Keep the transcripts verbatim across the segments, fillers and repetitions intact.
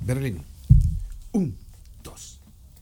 Berlín. Un, dos.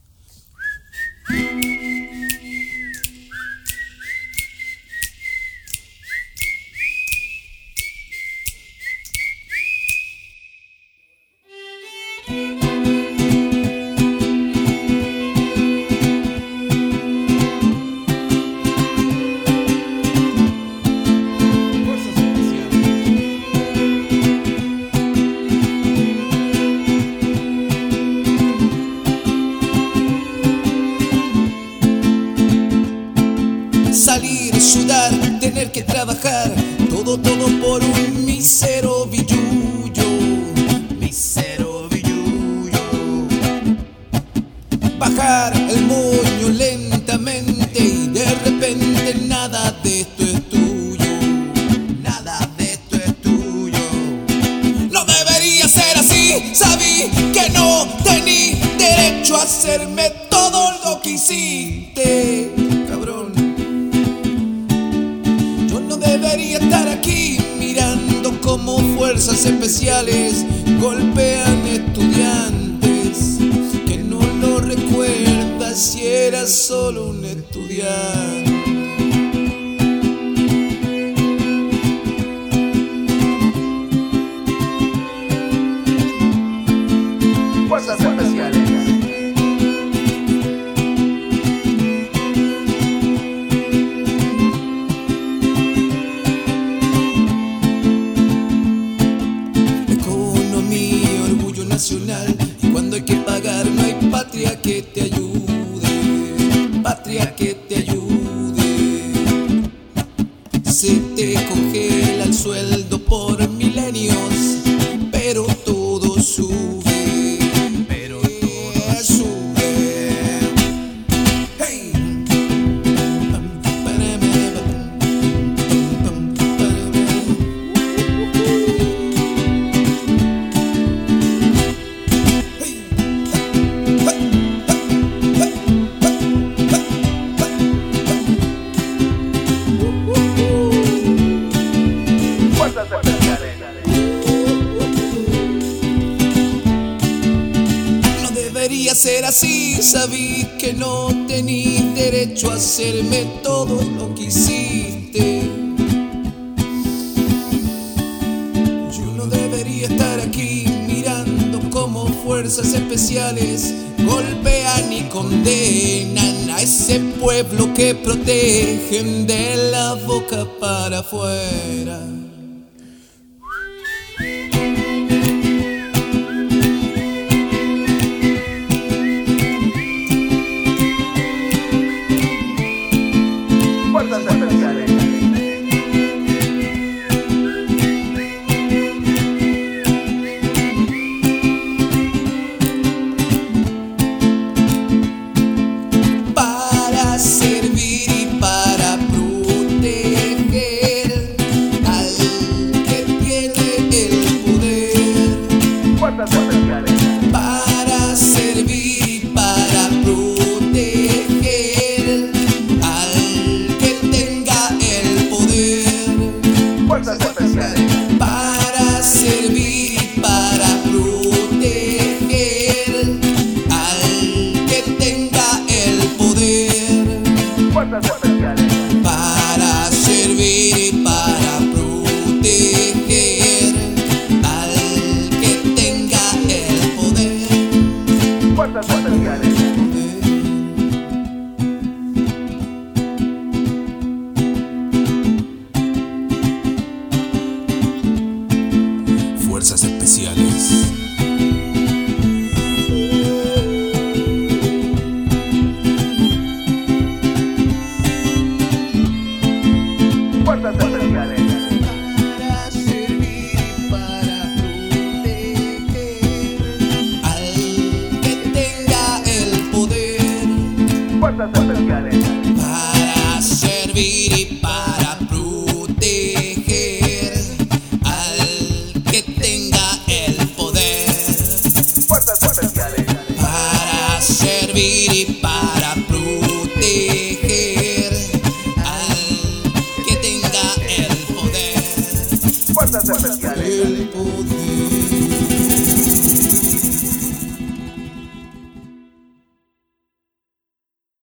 Salir, sudar, tener que trabajar, todo, todo por un mísero billullo, mísero billullo. Bajar el moño lentamente y de repente nada de esto es tuyo, nada de esto es tuyo. No debería ser así, sabí que no tení derecho a hacerme todo lo que hiciste, cabrón. Debería estar aquí mirando cómo fuerzas especiales golpean estudiantes que no lo recuerdas si eras solo un estudiante. Fuerzas especiales. Y cuando hay que pagar no hay patria que te ayude, patria que te ayude. Se te congela el sueldo por milenios, pero todo sube, pero todo sube. Hey. No debería ser así, sabí que no tení derecho a hacerme todo lo que hiciste. Yo no debería estar aquí mirando cómo fuerzas especiales golpean y condenan a ese pueblo que protegen de la boca para afuera. Fuerzas especiales. Para servir y para proteger al que tiene el poder. Fuerzas especiales. Para servir y para proteger al que tenga el poder. Fuerzas especiales. Para servir y para proteger al que tenga el poder. Fuerzas especiales. Para servir y para proteger al que tenga el poder. Fuerzas especiales. Fuerzas especiales. Fuerzas especiales. Para servir y para proteger al que tenga el poder. Fuerzas especiales. Para servir y para proteger al que tenga el poder. Fuerzas especiales. Para servir y para proteger al que tenga el poder. Fuerzas especiales. El poder.